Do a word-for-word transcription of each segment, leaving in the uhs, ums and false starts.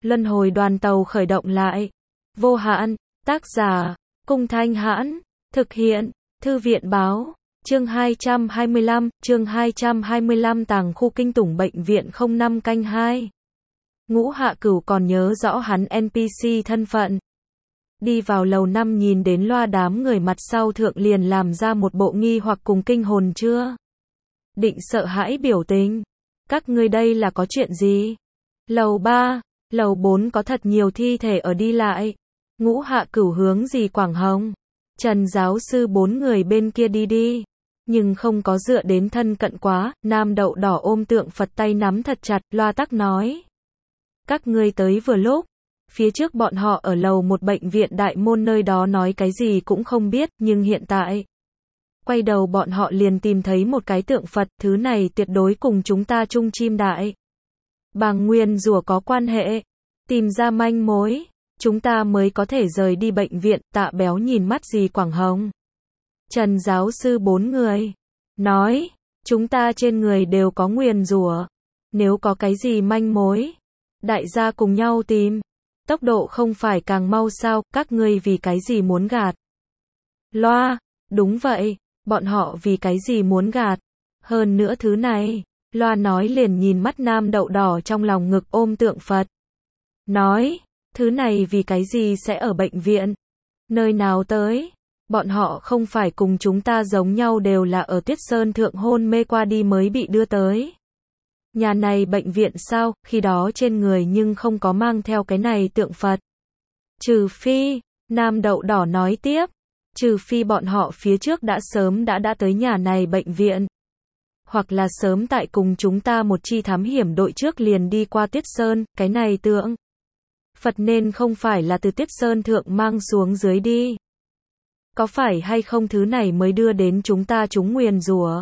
Luân hồi đoàn tàu khởi động lại. Vô hạn, tác giả, Cung Thanh Hãn, thực hiện, Thư viện Báo, chương hai trăm hai mươi lăm, chương hai trăm hai mươi lăm tàng khu kinh tủng bệnh viện không năm canh hai. Ngũ Hạ Cửu còn nhớ rõ hắn en pê xê thân phận. Đi vào lầu năm nhìn đến loa đám người mặt sau thượng liền làm ra một bộ nghi hoặc cùng kinh hồn chưa định sợ hãi biểu tình. Các ngươi đây là có chuyện gì? Lầu ba, lầu bốn có thật nhiều thi thể ở đi lại. Ngũ Hạ Cửu hướng gì Quảng Hồng, Trần giáo sư bốn người bên kia đi đi. Nhưng không có dựa đến thân cận quá, Nam Đậu Đỏ ôm tượng Phật tay nắm thật chặt, loa tắc nói. Các ngươi tới vừa lúc. Phía trước bọn họ ở lầu một bệnh viện đại môn nơi đó nói cái gì cũng không biết, nhưng hiện tại. Quay đầu bọn họ liền tìm thấy một cái tượng Phật, thứ này tuyệt đối cùng chúng ta chung chim đại. Bàng nguyên rủa có quan hệ. Tìm ra manh mối. Chúng ta mới có thể rời đi bệnh viện. Tạ Béo nhìn mắt gì Quảng Hồng, Trần giáo sư bốn người. Nói, chúng ta trên người đều có nguyền rủa. Nếu có cái gì manh mối, đại gia cùng nhau tìm. Tốc độ không phải càng mau sao, các ngươi vì cái gì muốn gạt? Loa, đúng vậy, bọn họ vì cái gì muốn gạt? Hơn nữa thứ này, Loa nói liền nhìn mắt Nam Đậu Đỏ trong lòng ngực ôm tượng Phật. Nói, thứ này vì cái gì sẽ ở bệnh viện? Nơi nào tới? Bọn họ không phải cùng chúng ta giống nhau đều là ở Tuyết Sơn thượng hôn mê qua đi mới bị đưa tới. Nhà này bệnh viện sao, khi đó trên người nhưng không có mang theo cái này tượng Phật. Trừ phi, Nam Đậu Đỏ nói tiếp, trừ phi bọn họ phía trước đã sớm đã đã tới nhà này bệnh viện. Hoặc là sớm tại cùng chúng ta một chi thám hiểm đội trước liền đi qua Tuyết Sơn, cái này tượng Phật nên không phải là từ Tuyết Sơn thượng mang xuống dưới đi. Có phải hay không thứ này mới đưa đến chúng ta trúng nguyền rủa?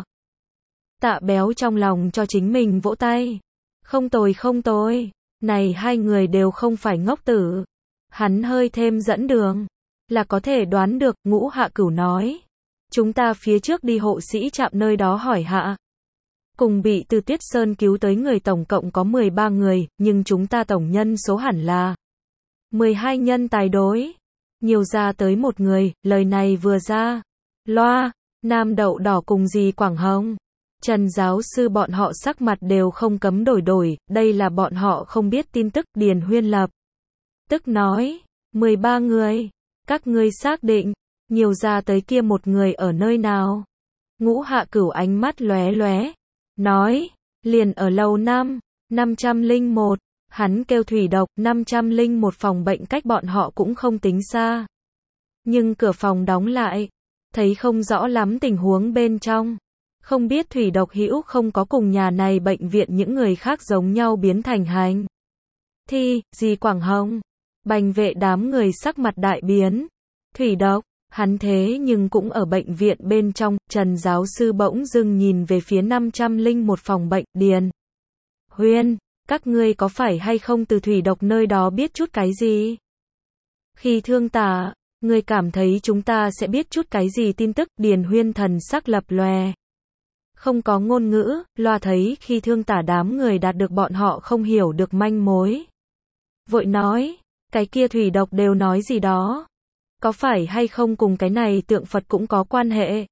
Tạ Béo trong lòng cho chính mình vỗ tay. Không tồi không tồi. Này hai người đều không phải ngốc tử. Hắn hơi thêm dẫn đường. Là có thể đoán được, Ngũ Hạ Cửu nói. Chúng ta phía trước đi hộ sĩ trạm nơi đó hỏi hạ. Cùng bị từ Tuyết Sơn cứu tới người tổng cộng có mười ba người, nhưng chúng ta tổng nhân số hẳn là mười hai nhân tài đối. Nhiều ra tới một người, lời này vừa ra. Loa, Nam Đậu Đỏ cùng gì Quảng Hồng, Trần giáo sư bọn họ sắc mặt đều không cấm đổi đổi, đây là bọn họ không biết tin tức. Điền Huyên lập tức nói, mười ba người, các ngươi xác định, nhiều ra tới kia một người ở nơi nào? Ngũ Hạ Cửu ánh mắt lóe lóe, nói, liền ở lầu năm, năm trăm lẻ một, hắn kêu thủy độc, năm trăm lẻ một phòng bệnh cách bọn họ cũng không tính xa. Nhưng cửa phòng đóng lại, thấy không rõ lắm tình huống bên trong. Không biết thủy độc hữu không có cùng nhà này bệnh viện những người khác giống nhau biến thành hành thi, gì Quảng Hồng, Bành Vệ đám người sắc mặt đại biến. Thủy độc, hắn thế nhưng cũng ở bệnh viện bên trong. Trần giáo sư bỗng dưng nhìn về phía năm trăm lẻ một phòng bệnh. Điền Huyên, các ngươi có phải hay không từ thủy độc nơi đó biết chút cái gì? Khi thương tả, ngươi cảm thấy chúng ta sẽ biết chút cái gì tin tức? Điền Huyên thần sắc lập lòe. Không có ngôn ngữ, Loa thấy khi thương tả đám người đạt được bọn họ không hiểu được manh mối. Vội nói, cái kia thủy độc đều nói gì đó. Có phải hay không cùng cái này tượng Phật cũng có quan hệ?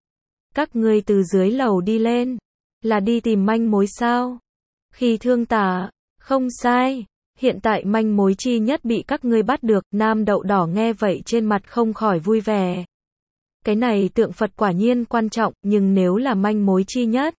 Các ngươi từ dưới lầu đi lên, là đi tìm manh mối sao? Khi thương tả, không sai, hiện tại manh mối chi nhất bị các ngươi bắt được. Nam Đậu Đỏ nghe vậy trên mặt không khỏi vui vẻ. Cái này tượng Phật quả nhiên quan trọng, nhưng nếu là manh mối chi nhất,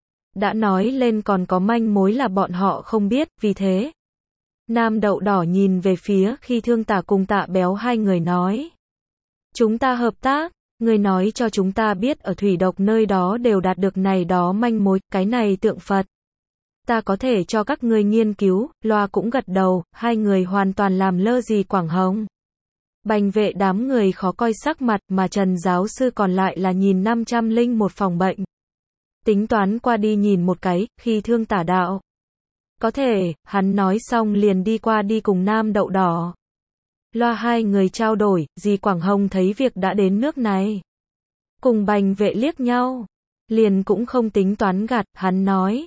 đã nói lên còn có manh mối là bọn họ không biết, vì thế. Nam Đậu Đỏ nhìn về phía khi thương tả cùng Tạ Béo hai người nói. Chúng ta hợp tác, người nói cho chúng ta biết ở thủy độc nơi đó đều đạt được này đó manh mối, cái này tượng Phật. Ta có thể cho các ngươi nghiên cứu. Loa cũng gật đầu, hai người hoàn toàn làm lơ gì Quảng Hồng, Bành Vệ đám người khó coi sắc mặt, mà Trần giáo sư còn lại là nhìn năm trăm lẻ một phòng bệnh. Tính toán qua đi nhìn một cái, khi thương tả đạo. Có thể, hắn nói xong liền đi qua đi cùng Nam Đậu Đỏ. Loa hai người trao đổi, dì Quảng Hồng thấy việc đã đến nước này. Cùng Bành Vệ liếc nhau, liền cũng không tính toán gạt, hắn nói.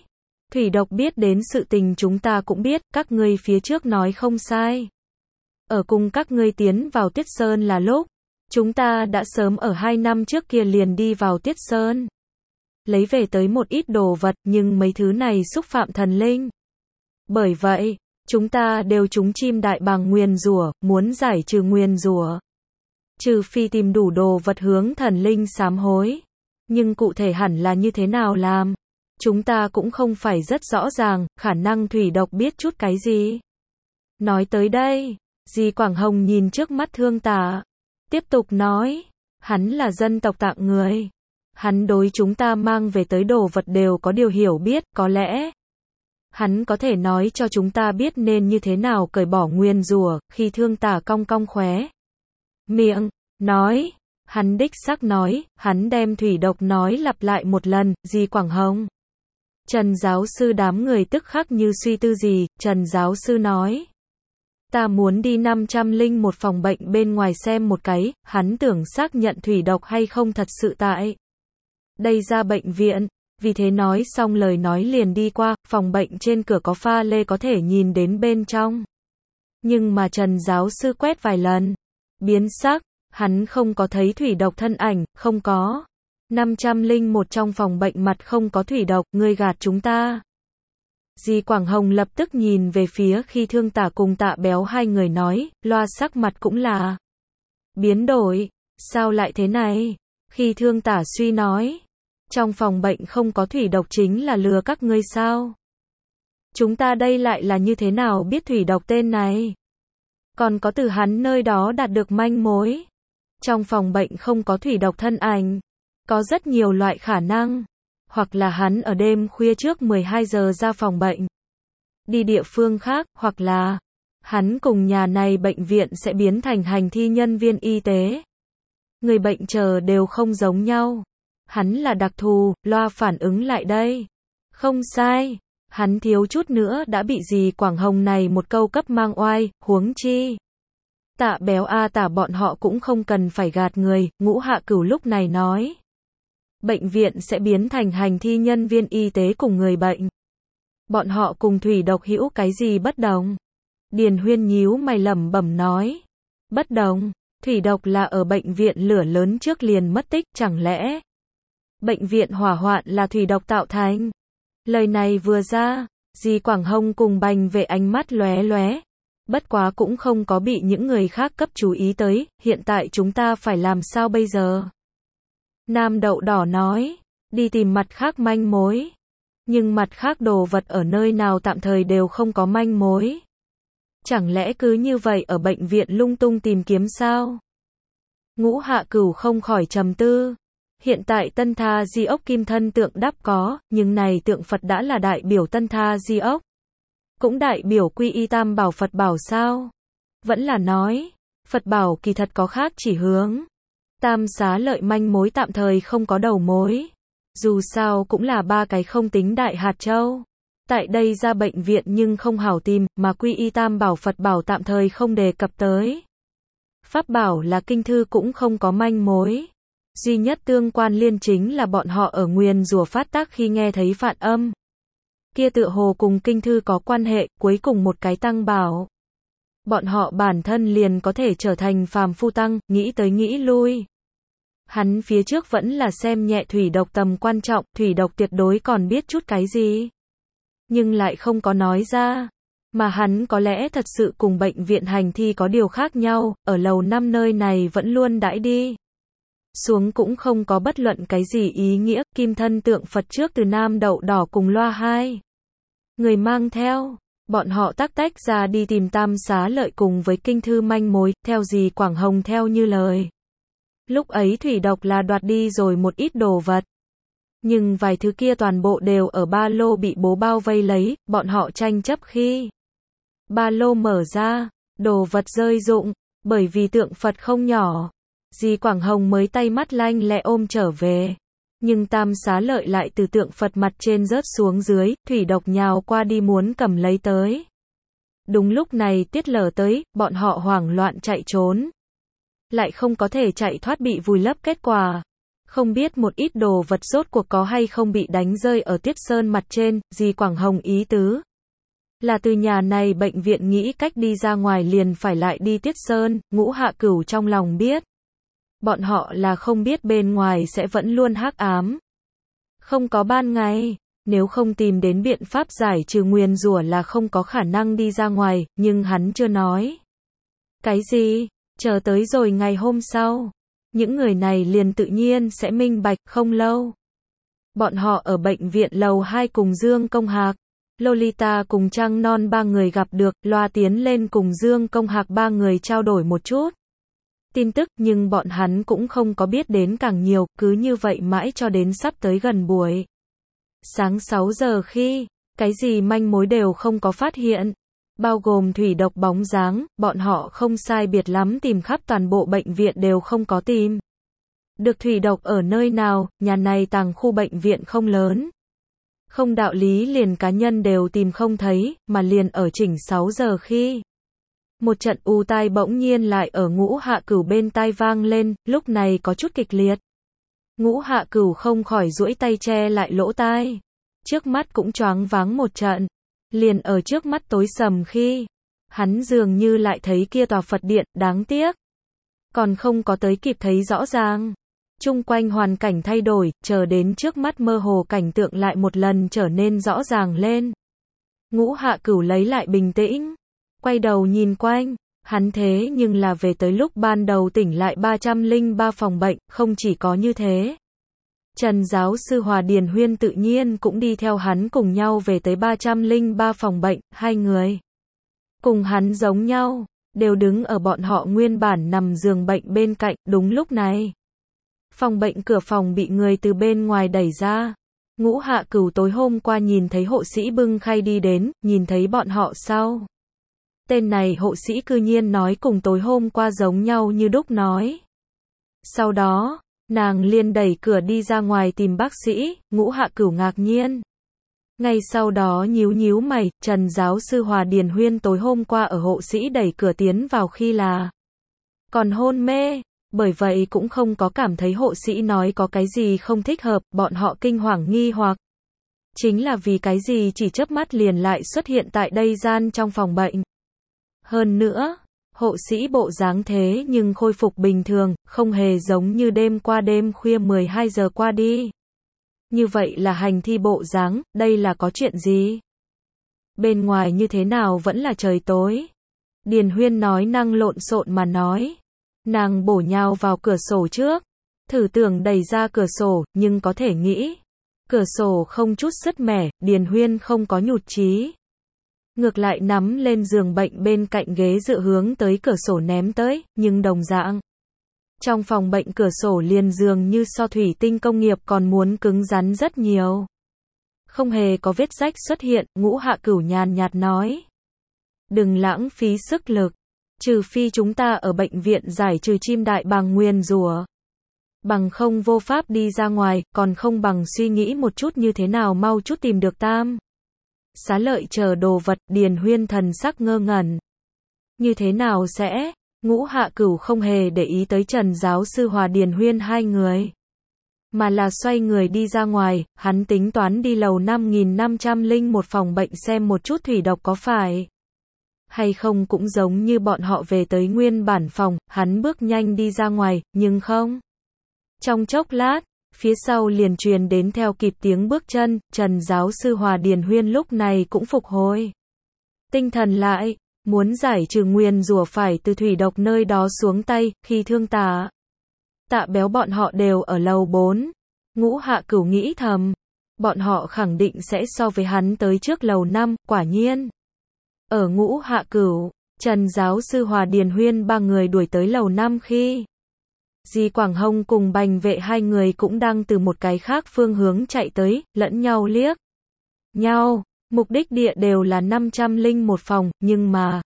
Thủy độc biết đến sự tình chúng ta cũng biết, các ngươi phía trước nói không sai. Ở cùng các ngươi tiến vào Tiết Sơn là lúc, chúng ta đã sớm ở hai năm trước kia liền đi vào Tiết Sơn. Lấy về tới một ít đồ vật, nhưng mấy thứ này xúc phạm thần linh. Bởi vậy, chúng ta đều trúng chim đại bàng nguyền rủa, muốn giải trừ nguyền rủa. Trừ phi tìm đủ đồ vật hướng thần linh sám hối. Nhưng cụ thể hẳn là như thế nào làm? Chúng ta cũng không phải rất rõ ràng, khả năng thủy độc biết chút cái gì. Nói tới đây, Di Quảng Hồng nhìn trước mắt Thương Tả, tiếp tục nói, hắn là dân tộc Tạng người. Hắn đối chúng ta mang về tới đồ vật đều có điều hiểu biết, có lẽ hắn có thể nói cho chúng ta biết nên như thế nào cởi bỏ nguyền rủa. Khi Thương Tả cong cong khóe miệng, nói, hắn đích xác nói, hắn đem thủy độc nói lặp lại một lần. Di Quảng Hồng, Trần giáo sư đám người tức khắc như suy tư gì. Trần giáo sư nói, ta muốn đi năm trăm linh một phòng bệnh bên ngoài xem một cái. Hắn tưởng xác nhận thủy độc hay không thật sự tại đây ra bệnh viện. Vì thế nói xong lời nói liền đi qua, phòng bệnh trên cửa có pha lê có thể nhìn đến bên trong. Nhưng mà Trần giáo sư quét vài lần, biến sắc, hắn không có thấy thủy độc thân ảnh, không có. năm trăm linh một trong phòng bệnh mặt không có thủy độc, ngươi gạt chúng ta. Di Quảng Hồng lập tức nhìn về phía Khi Thương Tả cùng Tạ Béo hai người nói, loa sắc mặt cũng là biến đổi, sao lại thế này? Khi Thương Tả suy nói, trong phòng bệnh không có thủy độc chính là lừa các ngươi sao? Chúng ta đây lại là như thế nào biết thủy độc tên này? Còn có từ hắn nơi đó đạt được manh mối. Trong phòng bệnh không có thủy độc thân ảnh. Có rất nhiều loại khả năng. Hoặc là hắn ở đêm khuya trước mười hai giờ ra phòng bệnh, đi địa phương khác, hoặc là hắn cùng nhà này bệnh viện sẽ biến thành hành thi nhân viên y tế. Người bệnh chờ đều không giống nhau. Hắn là đặc thù, loa phản ứng lại đây. Không sai. Hắn thiếu chút nữa đã bị Di Quảng Hồng này một câu cấp mang oai, huống chi. Tạ Béo a Tả bọn họ cũng không cần phải gạt người. Ngũ Hạ Cửu lúc này nói, bệnh viện sẽ biến thành hành thi nhân viên y tế cùng người bệnh. Bọn họ cùng thủy độc hữu cái gì bất đồng? Điền Huyên nhíu mày lẩm bẩm nói, bất đồng, thủy độc là ở bệnh viện lửa lớn trước liền mất tích, chẳng lẽ bệnh viện hỏa hoạn là thủy độc tạo thành? Lời này vừa ra, Di Quảng Hồng cùng Bành Vệ ánh mắt lóe lóe. Bất quá cũng không có bị những người khác cấp chú ý tới, hiện tại chúng ta phải làm sao bây giờ? Nam Đậu Đỏ nói, đi tìm mặt khác manh mối. Nhưng mặt khác đồ vật ở nơi nào tạm thời đều không có manh mối. Chẳng lẽ cứ như vậy ở bệnh viện lung tung tìm kiếm sao? Ngũ Hạ Cửu không khỏi trầm tư. Hiện tại Tân Tha Di ốc kim thân tượng đắp có, nhưng này tượng Phật đã là đại biểu Tân Tha Di ốc. Cũng đại biểu quy y tam bảo Phật bảo sao? Vẫn là nói, Phật bảo kỳ thật có khác chỉ hướng. Tam xá lợi manh mối tạm thời không có đầu mối. Dù sao cũng là ba cái không tính đại hạt châu. Tại đây ra bệnh viện nhưng không hảo tìm, mà quy y tam bảo Phật bảo tạm thời không đề cập tới. Pháp bảo là kinh thư cũng không có manh mối. Duy nhất tương quan liên chính là bọn họ ở nguyền rủa phát tác khi nghe thấy phạn âm. Kia tựa hồ cùng kinh thư có quan hệ, cuối cùng một cái tăng bảo. Bọn họ bản thân liền có thể trở thành phàm phu tăng, nghĩ tới nghĩ lui. Hắn phía trước vẫn là xem nhẹ thủy độc tầm quan trọng, thủy độc tuyệt đối còn biết chút cái gì. Nhưng lại không có nói ra. Mà hắn có lẽ thật sự cùng bệnh viện hành thi có điều khác nhau, ở lầu năm nơi này vẫn luôn đãi đi xuống cũng không có bất luận cái gì ý nghĩa. Kim thân tượng Phật trước từ Nam Đậu Đỏ cùng loa hai người mang theo, bọn họ tắc tách ra đi tìm tam xá lợi cùng với kinh thư manh mối, theo Di Quảng Hồng theo như lời. Lúc ấy thủy độc là đoạt đi rồi một ít đồ vật. Nhưng vài thứ kia toàn bộ đều ở ba lô bị bố bao vây lấy, bọn họ tranh chấp khi ba lô mở ra, đồ vật rơi rụng, bởi vì tượng Phật không nhỏ. Di Quảng Hồng mới tay mắt lanh lẹ ôm trở về. Nhưng tam xá lợi lại từ tượng Phật mặt trên rớt xuống dưới, thủy độc nhào qua đi muốn cầm lấy tới. Đúng lúc này tiết lở tới, bọn họ hoảng loạn chạy trốn. Lại không có thể chạy thoát bị vùi lấp kết quả. Không biết một ít đồ vật rốt cuộc có hay không bị đánh rơi ở Tiết Sơn mặt trên, dì Quảng Hồng ý tứ là từ nhà này bệnh viện nghĩ cách đi ra ngoài liền phải lại đi Tiết Sơn, Ngũ Hạ Cửu trong lòng biết. Bọn họ là không biết bên ngoài sẽ vẫn luôn hắc ám. Không có ban ngày, nếu không tìm đến biện pháp giải trừ nguyền rủa là không có khả năng đi ra ngoài, nhưng hắn chưa nói. Cái gì? Chờ tới rồi ngày hôm sau. Những người này liền tự nhiên sẽ minh bạch không lâu. Bọn họ ở bệnh viện lầu hai cùng Dương Công Hạc. Lolita cùng Trăng Non ba người gặp được, loa tiến lên cùng Dương Công Hạc ba người trao đổi một chút tin tức, nhưng bọn hắn cũng không có biết đến càng nhiều, cứ như vậy mãi cho đến sắp tới gần buổi sáng sáu giờ khi, cái gì manh mối đều không có phát hiện, bao gồm thủy độc bóng dáng, bọn họ không sai biệt lắm tìm khắp toàn bộ bệnh viện đều không có tìm được thủy độc ở nơi nào, nhà này tàng khu bệnh viện không lớn. Không đạo lý liền cá nhân đều tìm không thấy, mà liền ở chỉnh sáu giờ khi. Một trận u tai bỗng nhiên lại ở Ngũ Hạ Cửu bên tai vang lên, lúc này có chút kịch liệt. Ngũ Hạ Cửu không khỏi duỗi tay che lại lỗ tai. Trước mắt cũng choáng váng một trận. Liền ở trước mắt tối sầm khi. Hắn dường như lại thấy kia tòa Phật điện, đáng tiếc. Còn không có tới kịp thấy rõ ràng. Chung quanh hoàn cảnh thay đổi, chờ đến trước mắt mơ hồ cảnh tượng lại một lần trở nên rõ ràng lên. Ngũ Hạ Cửu lấy lại bình tĩnh. Quay đầu nhìn quanh, hắn thế nhưng là về tới lúc ban đầu tỉnh lại ba trăm lẻ ba phòng bệnh, không chỉ có như thế. Trần giáo sư Hòa Điền Huyên tự nhiên cũng đi theo hắn cùng nhau về tới ba trăm lẻ ba phòng bệnh, hai người. Cùng hắn giống nhau, đều đứng ở bọn họ nguyên bản nằm giường bệnh bên cạnh, đúng lúc này. Phòng bệnh cửa phòng bị người từ bên ngoài đẩy ra. Ngũ Hạ Cửu tối hôm qua nhìn thấy hộ sĩ bưng khay đi đến, nhìn thấy bọn họ sau. Tên này hộ sĩ cư nhiên nói cùng tối hôm qua giống nhau như đúc nói. Sau đó, nàng liền đẩy cửa đi ra ngoài tìm bác sĩ, Ngũ Hạ Cửu ngạc nhiên. Ngay sau đó nhíu nhíu mày, Trần giáo sư Hòa Điền Huyên tối hôm qua ở hộ sĩ đẩy cửa tiến vào khi là còn hôn mê, bởi vậy cũng không có cảm thấy hộ sĩ nói có cái gì không thích hợp, bọn họ kinh hoàng nghi hoặc. Chính là vì cái gì chỉ chớp mắt liền lại xuất hiện tại đây gian trong phòng bệnh. Hơn nữa, hộ sĩ bộ dáng thế nhưng khôi phục bình thường, không hề giống như đêm qua đêm khuya mười hai giờ qua đi. Như vậy là hành thi bộ dáng, đây là có chuyện gì? Bên ngoài như thế nào vẫn là trời tối? Điền Huyên nói năng lộn xộn mà nói. Nàng bổ nhào vào cửa sổ trước, thử tưởng đẩy ra cửa sổ, nhưng có thể nghĩ. Cửa sổ không chút sứt mẻ, Điền Huyên không có nhụt chí. Ngược lại nắm lên giường bệnh bên cạnh ghế dựa hướng tới cửa sổ ném tới, nhưng đồng dạng. Trong phòng bệnh cửa sổ liền dường như so thủy tinh công nghiệp còn muốn cứng rắn rất nhiều. Không hề có vết rách xuất hiện, Ngũ Hạ Cửu nhàn nhạt nói. Đừng lãng phí sức lực. Trừ phi chúng ta ở bệnh viện giải trừ chim đại bàng nguyền rủa. Bằng không vô pháp đi ra ngoài, còn không bằng suy nghĩ một chút như thế nào mau chút tìm được tam. Xá lợi chờ đồ vật, Điền Huyên thần sắc ngơ ngẩn. Như thế nào sẽ? Ngũ Hạ Cửu không hề để ý tới Trần giáo sư Hòa Điền Huyên hai người. Mà là xoay người đi ra ngoài, hắn tính toán đi lầu năm nghìn năm trăm lẻ một phòng bệnh xem một chút thủy độc có phải hay không cũng giống như bọn họ về tới nguyên bản phòng, hắn bước nhanh đi ra ngoài, nhưng không. Trong chốc lát, phía sau liền truyền đến theo kịp tiếng bước chân, Trần giáo sư Hòa Điền Huyên lúc này cũng phục hồi tinh thần lại, muốn giải trừ nguyền rủa phải từ thủy độc nơi đó xuống tay, khi thương Tạ Tạ Béo bọn họ đều ở lầu bốn. Ngũ Hạ Cửu nghĩ thầm, bọn họ khẳng định sẽ so với hắn tới trước lầu năm, quả nhiên. Ở Ngũ Hạ Cửu, Trần giáo sư Hòa Điền Huyên ba người đuổi tới lầu năm khi Di Quảng Hồng cùng Bành Vệ hai người cũng đang từ một cái khác phương hướng chạy tới, lẫn nhau liếc nhau, mục đích địa đều là năm trăm lẻ một phòng, nhưng mà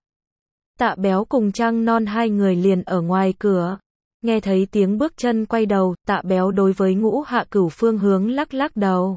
Tạ Béo cùng Trăng Non hai người liền ở ngoài cửa. Nghe thấy tiếng bước chân quay đầu, Tạ Béo đối với Ngũ Hạ Cửu phương hướng lắc lắc đầu.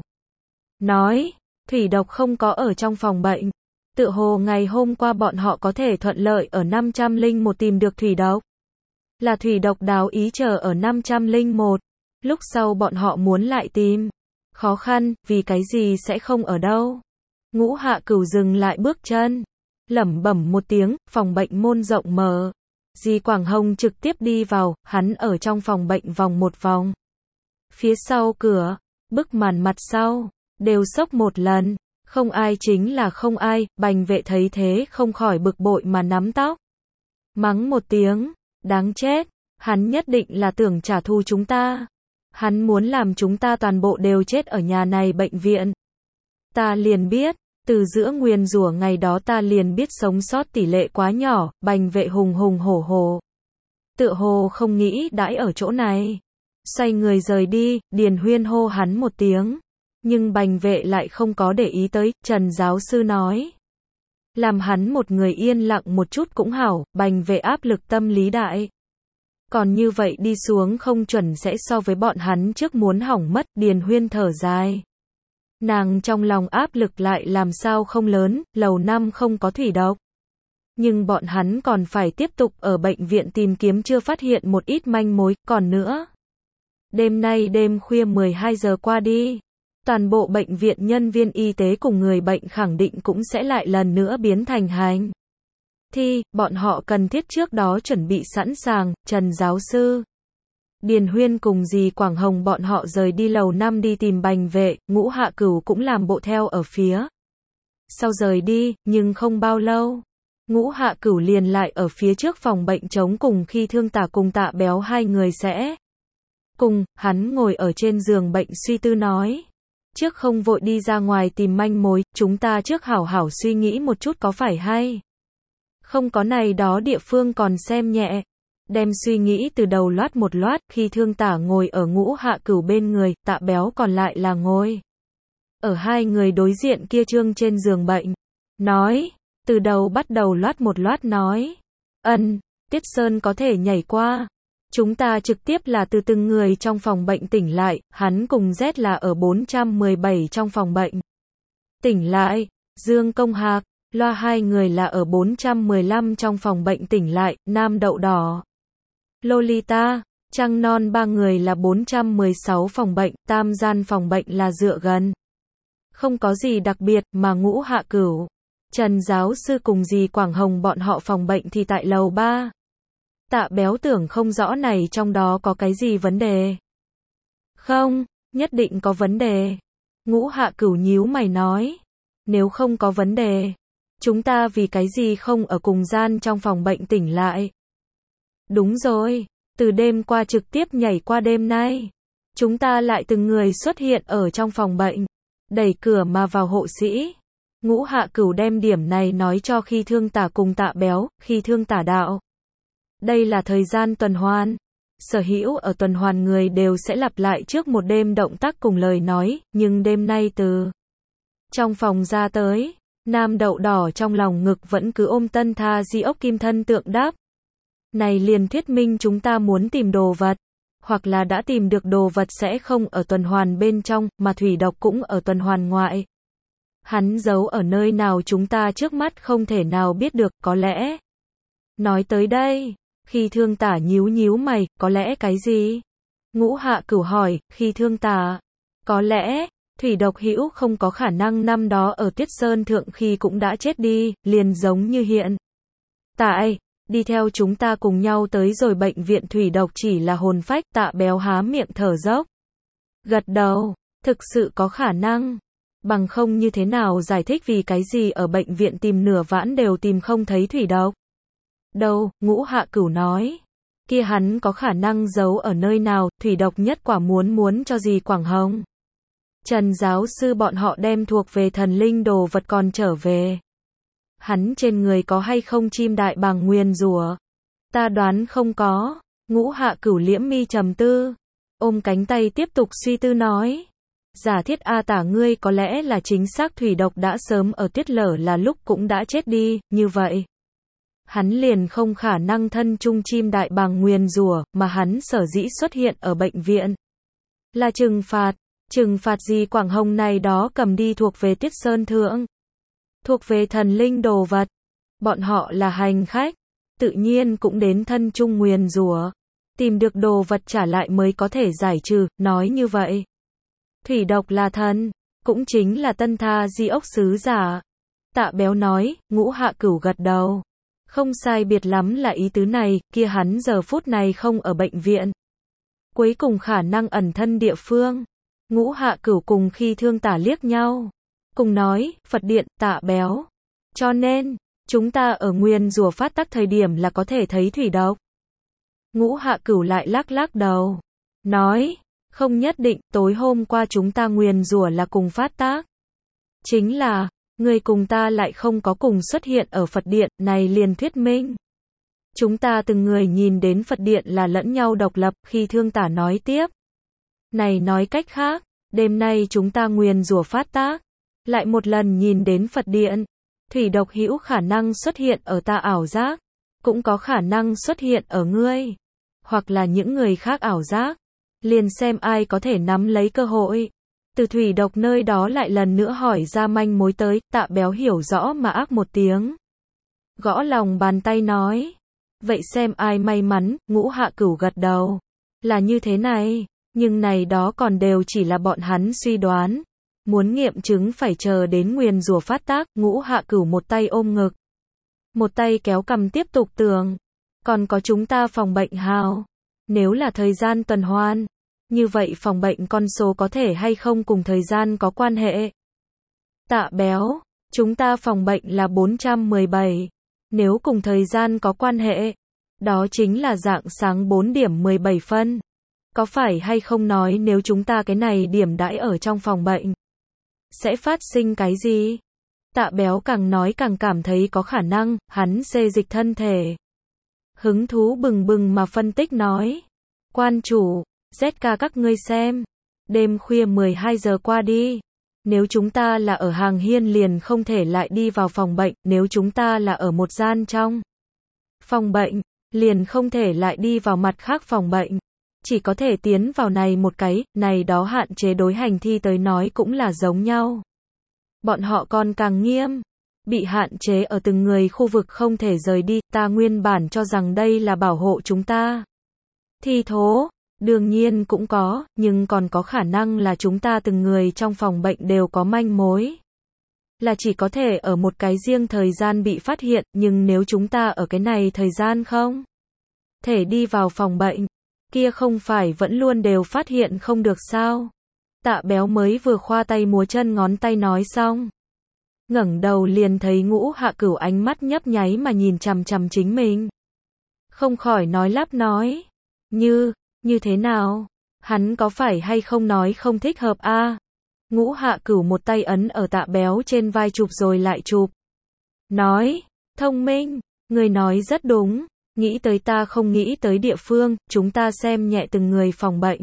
Nói, thủy độc không có ở trong phòng bệnh. Tựa hồ ngày hôm qua bọn họ có thể thuận lợi ở năm trăm lẻ một tìm được thủy độc. Là thủy độc đáo ý chờ ở năm trăm lẻ một. Lúc sau bọn họ muốn lại tìm. Khó khăn, vì cái gì sẽ không ở đâu. Ngũ Hạ Cửu dừng lại bước chân. Lẩm bẩm một tiếng, phòng bệnh môn rộng mở. Di Quảng Hồng trực tiếp đi vào, hắn ở trong phòng bệnh vòng một vòng. Phía sau cửa, bức màn mặt sau, đều xốc một lần. Không ai chính là không ai, Bành Vệ thấy thế không khỏi bực bội mà nắm tóc. Mắng một tiếng, đáng chết, hắn nhất định là tưởng trả thù chúng ta. Hắn muốn làm chúng ta toàn bộ đều chết ở nhà này bệnh viện. Ta liền biết, từ giữa nguyền rủa ngày đó ta liền biết sống sót tỷ lệ quá nhỏ, Bành Vệ hùng hùng hổ hổ. Tựa hồ không nghĩ đãi ở chỗ này. Xoay người rời đi, Điền Huyên hô hắn một tiếng. Nhưng Bành Vệ lại không có để ý tới, Trần giáo sư nói. Làm hắn một người yên lặng một chút cũng hảo, Bành Vệ áp lực tâm lý đại. Còn như vậy đi xuống không chuẩn sẽ so với bọn hắn trước muốn hỏng mất, Điền Huyên thở dài. Nàng trong lòng áp lực lại làm sao không lớn, lầu năm không có thủy độc. Nhưng bọn hắn còn phải tiếp tục ở bệnh viện tìm kiếm chưa phát hiện một ít manh mối, còn nữa. Đêm nay đêm khuya mười hai giờ qua đi. Toàn bộ bệnh viện nhân viên y tế cùng người bệnh khẳng định cũng sẽ lại lần nữa biến thành hành thi, bọn họ cần thiết trước đó chuẩn bị sẵn sàng, Trần giáo sư. Điền Huyên cùng dì Quảng Hồng bọn họ rời đi lầu năm đi tìm Bành Vệ, Ngũ Hạ Cửu cũng làm bộ theo ở phía sau rời đi, nhưng không bao lâu. Ngũ Hạ Cửu liền lại ở phía trước phòng bệnh trống cùng khi Thương Tả cùng Tạ Béo hai người sẽ cùng, hắn ngồi ở trên giường bệnh suy tư nói. Trước không vội đi ra ngoài tìm manh mối, chúng ta trước hảo hảo suy nghĩ một chút có phải hay. Không có này đó địa phương còn xem nhẹ. Đem suy nghĩ từ đầu loát một loát, khi Thương Tả ngồi ở Ngũ Hạ Cửu bên người, Tạ Béo còn lại là ngồi ở hai người đối diện kia trương trên giường bệnh. Nói, từ đầu bắt đầu loát một loát nói. Ân, Tiết Sơn có thể nhảy qua. Chúng ta trực tiếp là từ từng người trong phòng bệnh tỉnh lại, hắn cùng Z là ở bốn trăm mười bảy trong phòng bệnh tỉnh lại, Dương Công Hạc, Loa hai người là ở bốn trăm mười lăm trong phòng bệnh tỉnh lại, Nam Đậu Đỏ, Lolita, Trăng Non ba người là bốn trăm mười sáu phòng bệnh, tam gian phòng bệnh là dựa gần. Không có gì đặc biệt mà Ngũ Hạ Cửu, Trần giáo sư cùng dì Quảng Hồng bọn họ phòng bệnh thì tại lầu ba. Tạ Béo tưởng không rõ này trong đó có cái gì vấn đề. Không, nhất định có vấn đề. Ngũ Hạ Cửu nhíu mày nói. Nếu không có vấn đề, chúng ta vì cái gì không ở cùng gian trong phòng bệnh tỉnh lại? Đúng rồi, từ đêm qua trực tiếp nhảy qua đêm nay. Chúng ta lại từng người xuất hiện ở trong phòng bệnh. Đẩy cửa mà vào hộ sĩ. Ngũ Hạ Cửu đem điểm này nói cho khi Thương Tả cùng Tạ Béo, khi Thương Tả đạo. Đây là thời gian tuần hoàn. Sở hữu ở tuần hoàn người đều sẽ lặp lại trước một đêm động tác cùng lời nói, nhưng đêm nay từ trong phòng ra tới, Nam Đậu Đỏ trong lòng ngực vẫn cứ ôm Tân Tha Di ốc kim thân tượng đáp. Này liền thuyết minh chúng ta muốn tìm đồ vật, hoặc là đã tìm được đồ vật sẽ không ở tuần hoàn bên trong, mà thủy độc cũng ở tuần hoàn ngoại. Hắn giấu ở nơi nào chúng ta trước mắt không thể nào biết được, có lẽ. Nói tới đây, khi Thương Tả nhíu nhíu mày, có lẽ cái gì? Ngũ Hạ Cửu hỏi, khi Thương Tả, có lẽ, thủy độc hữu không có khả năng năm đó ở Tiết Sơn Thượng khi cũng đã chết đi, liền giống như hiện. Tại, đi theo chúng ta cùng nhau tới rồi bệnh viện thủy độc chỉ là hồn phách. Tạ Béo há miệng thở dốc. Gật đầu, thực sự có khả năng. Bằng không như thế nào giải thích vì cái gì ở bệnh viện tìm nửa vãn đều tìm không thấy thủy độc. Đâu, Ngũ Hạ Cửu nói. Kia hắn có khả năng giấu ở nơi nào, thủy độc nhất quả muốn muốn cho gì Quảng Hồng. Trần giáo sư bọn họ đem thuộc về thần linh đồ vật còn trở về. Hắn trên người có hay không chim đại bàng nguyền rủa? Ta đoán không có. Ngũ Hạ Cửu liễm mi trầm tư. Ôm cánh tay tiếp tục suy tư nói. Giả thiết A Tả ngươi có lẽ là chính xác thủy độc đã sớm ở Tiết Lở là lúc cũng đã chết đi, như vậy. Hắn liền không khả năng thân chung chim đại bàng nguyền rủa, mà hắn sở dĩ xuất hiện ở bệnh viện. Là trừng phạt, trừng phạt gì Quảng Hồng này đó cầm đi thuộc về Tiết Sơn Thượng. Thuộc về thần linh đồ vật. Bọn họ là hành khách, tự nhiên cũng đến thân chung nguyền rủa. tìm được đồ vật trả lại mới có thể giải trừ, nói như vậy. Thủy độc là thần, cũng chính là Tân Tha Di ốc sứ giả. Tạ Béo nói, Ngũ Hạ Cửu gật đầu. Không sai biệt lắm là ý tứ này, kia hắn giờ phút này không ở bệnh viện. Cuối cùng khả năng ẩn thân địa phương. Ngũ Hạ Cửu cùng khi thương tả liếc nhau. Cùng nói, Phật Điện, Tạ Béo. Cho nên, chúng ta ở nguyên rùa phát tác thời điểm là có thể thấy thủy độc. Ngũ Hạ Cửu lại lắc lắc đầu. Nói, không nhất định, tối hôm qua chúng ta nguyền rủa là cùng phát tác. Chính là, người cùng ta lại không có cùng xuất hiện ở Phật Điện, này liền thuyết minh. Chúng ta từng người nhìn đến Phật Điện là lẫn nhau độc lập, khi thương tả nói tiếp. Này nói cách khác, đêm nay chúng ta nguyền rủa phát tác. Lại một lần nhìn đến Phật Điện. Thủy độc hữu khả năng xuất hiện ở ta ảo giác. Cũng có khả năng xuất hiện ở ngươi. Hoặc là những người khác ảo giác. Liền xem ai có thể nắm lấy cơ hội. Từ thủy độc nơi đó lại lần nữa hỏi ra manh mối tới, Tạ Béo hiểu rõ mà ác một tiếng. Gõ lòng bàn tay nói. Vậy xem ai may mắn, Ngũ Hạ Cửu gật đầu. Là như thế này, nhưng này đó còn đều chỉ là bọn hắn suy đoán. Muốn nghiệm chứng phải chờ đến nguyền rủa phát tác, Ngũ Hạ Cửu một tay ôm ngực. Một tay kéo cằm tiếp tục tường. Còn có chúng ta phòng bệnh hào. Nếu là thời gian tuần hoàn. Như vậy phòng bệnh con số có thể hay không cùng thời gian có quan hệ? Tạ Béo, chúng ta phòng bệnh là bốn trăm mười bảy. Nếu cùng thời gian có quan hệ, đó chính là dạng sáng bốn điểm mười bảy phân. Có phải hay không nói nếu chúng ta cái này điểm đãi ở trong phòng bệnh, sẽ phát sinh cái gì? Tạ Béo càng nói càng cảm thấy có khả năng, hắn xê dịch thân thể. Hứng thú bừng bừng mà phân tích nói. Quan chủ, Z K các ngươi xem. Đêm khuya mười hai giờ qua đi. Nếu chúng ta là ở hàng hiên liền không thể lại đi vào phòng bệnh, nếu chúng ta là ở một gian trong phòng bệnh, liền không thể lại đi vào mặt khác phòng bệnh. Chỉ có thể tiến vào này một cái, này đó hạn chế đối hành thi tới nói cũng là giống nhau. Bọn họ còn càng nghiêm, bị hạn chế ở từng người khu vực không thể rời đi, ta nguyên bản cho rằng đây là bảo hộ chúng ta. Thi thố, đương nhiên cũng có, nhưng còn có khả năng là chúng ta từng người trong phòng bệnh đều có manh mối. Là chỉ có thể ở một cái riêng thời gian bị phát hiện, nhưng nếu chúng ta ở cái này thời gian không thể đi vào phòng bệnh, kia không phải vẫn luôn đều phát hiện không được sao? Tạ Béo mới vừa khoa tay múa chân ngón tay nói xong. Ngẩng đầu liền thấy Ngũ Hạ Cửu ánh mắt nhấp nháy mà nhìn chằm chằm chính mình. Không khỏi nói lắp nói. Như, như thế nào? Hắn có phải hay không nói không thích hợp a? À? Ngũ Hạ Cửu một tay ấn ở Tạ Béo trên vai chụp rồi lại chụp. Nói, thông minh, người nói rất đúng. Nghĩ tới ta không nghĩ tới địa phương, chúng ta xem nhẹ từng người phòng bệnh.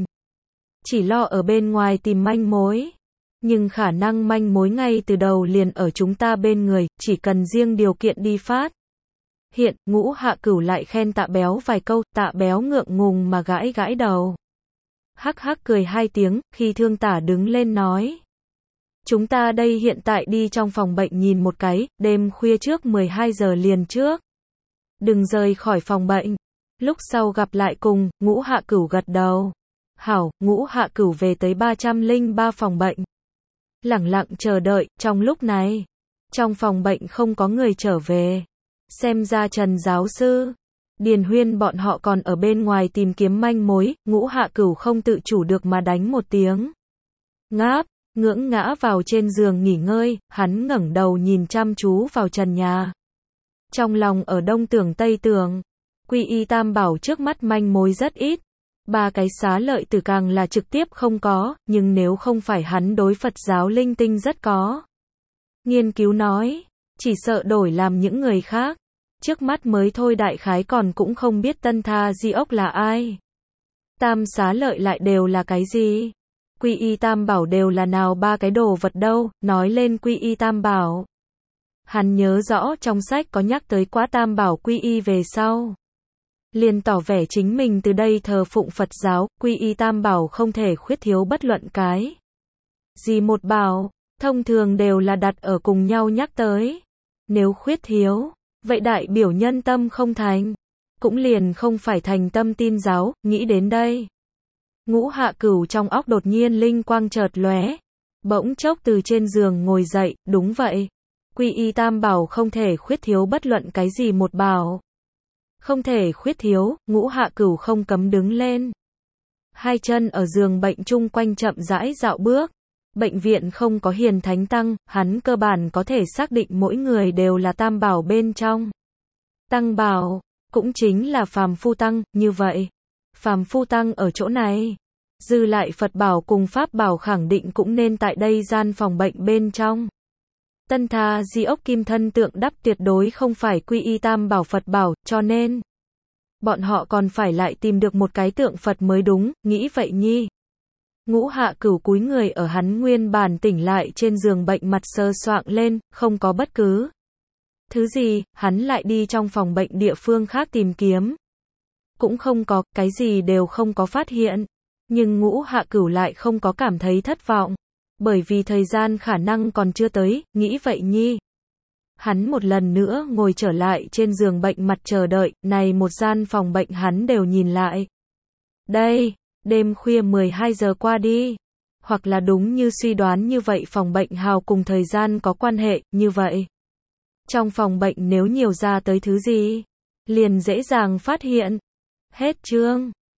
Chỉ lo ở bên ngoài tìm manh mối. Nhưng khả năng manh mối ngay từ đầu liền ở chúng ta bên người, chỉ cần riêng điều kiện đi phát. Hiện, Ngũ Hạ Cửu lại khen Tạ Béo vài câu, Tạ Béo ngượng ngùng mà gãi gãi đầu. Hắc hắc cười hai tiếng, khi thương tả đứng lên nói. Chúng ta đây hiện tại đi trong phòng bệnh nhìn một cái, đêm khuya trước mười hai giờ liền trước. Đừng rời khỏi phòng bệnh. Lúc sau gặp lại cùng, Ngũ Hạ Cửu gật đầu. Hảo, Ngũ Hạ Cửu về tới ba trăm lẻ ba phòng bệnh. Lẳng lặng chờ đợi, trong lúc này, trong phòng bệnh không có người trở về. Xem ra Trần giáo sư, Điền Huyên bọn họ còn ở bên ngoài tìm kiếm manh mối, Ngũ Hạ Cửu không tự chủ được mà đánh một tiếng. Ngáp, ngưỡng ngã vào trên giường nghỉ ngơi, hắn ngẩng đầu nhìn chăm chú vào trần nhà. Trong lòng ở đông tưởng tây tưởng, Quy Y Tam Bảo trước mắt manh mối rất ít. Ba cái xá lợi tử càng là trực tiếp không có, nhưng nếu không phải hắn đối Phật giáo linh tinh rất có. Nghiên cứu nói, chỉ sợ đổi làm những người khác. Trước mắt mới thôi đại khái còn cũng không biết Tân Tha Di ốc là ai. Tam xá lợi lại đều là cái gì? Quy Y Tam Bảo đều là nào ba cái đồ vật đâu, nói lên Quy Y Tam Bảo. Hắn nhớ rõ trong sách có nhắc tới quá Tam Bảo Quy Y về sau. Liền tỏ vẻ chính mình từ đây thờ phụng Phật giáo, Quy Y Tam Bảo không thể khuyết thiếu bất luận cái gì một bảo, thông thường đều là đặt ở cùng nhau nhắc tới. Nếu khuyết thiếu, vậy đại biểu nhân tâm không thành. cũng liền không phải thành tâm tin giáo, nghĩ đến đây. Ngũ Hạ Cửu trong óc đột nhiên linh quang chợt lóe, bỗng chốc từ trên giường ngồi dậy, đúng vậy. Quy y tam bảo không thể khuyết thiếu bất luận cái gì một bảo. Không thể khuyết thiếu, Ngũ Hạ Cửu không cấm đứng lên. Hai chân ở giường bệnh chung quanh chậm rãi dạo bước. Bệnh viện không có hiền thánh tăng, hắn cơ bản có thể xác định mỗi người đều là tam bảo bên trong. Tăng bảo, cũng chính là phàm phu tăng, như vậy. Phàm phu tăng ở chỗ này. Dư lại Phật bảo cùng Pháp bảo khẳng định cũng nên tại đây gian phòng bệnh bên trong. Tân Tha Di ốc kim thân tượng đắp tuyệt đối không phải quy y tam bảo Phật bảo, cho nên bọn họ còn phải lại tìm được một cái tượng Phật mới đúng, nghĩ vậy nhi. Ngũ Hạ Cửu cúi người ở hắn nguyên bản tỉnh lại trên giường bệnh mặt sơ soạng lên, không có bất cứ thứ gì, hắn lại đi trong phòng bệnh địa phương khác tìm kiếm. Cũng không có, cái gì đều không có phát hiện. Nhưng Ngũ Hạ Cửu lại không có cảm thấy thất vọng. Bởi vì thời gian khả năng còn chưa tới, nghĩ vậy nhi. Hắn một lần nữa ngồi trở lại trên giường bệnh mặt chờ đợi, này một gian phòng bệnh hắn đều nhìn lại. Đây, đêm khuya mười hai giờ qua đi. Hoặc là đúng như suy đoán như vậy phòng bệnh hào cùng thời gian có quan hệ, như vậy. Trong phòng bệnh nếu nhiều ra tới thứ gì, liền dễ dàng phát hiện. Hết chương.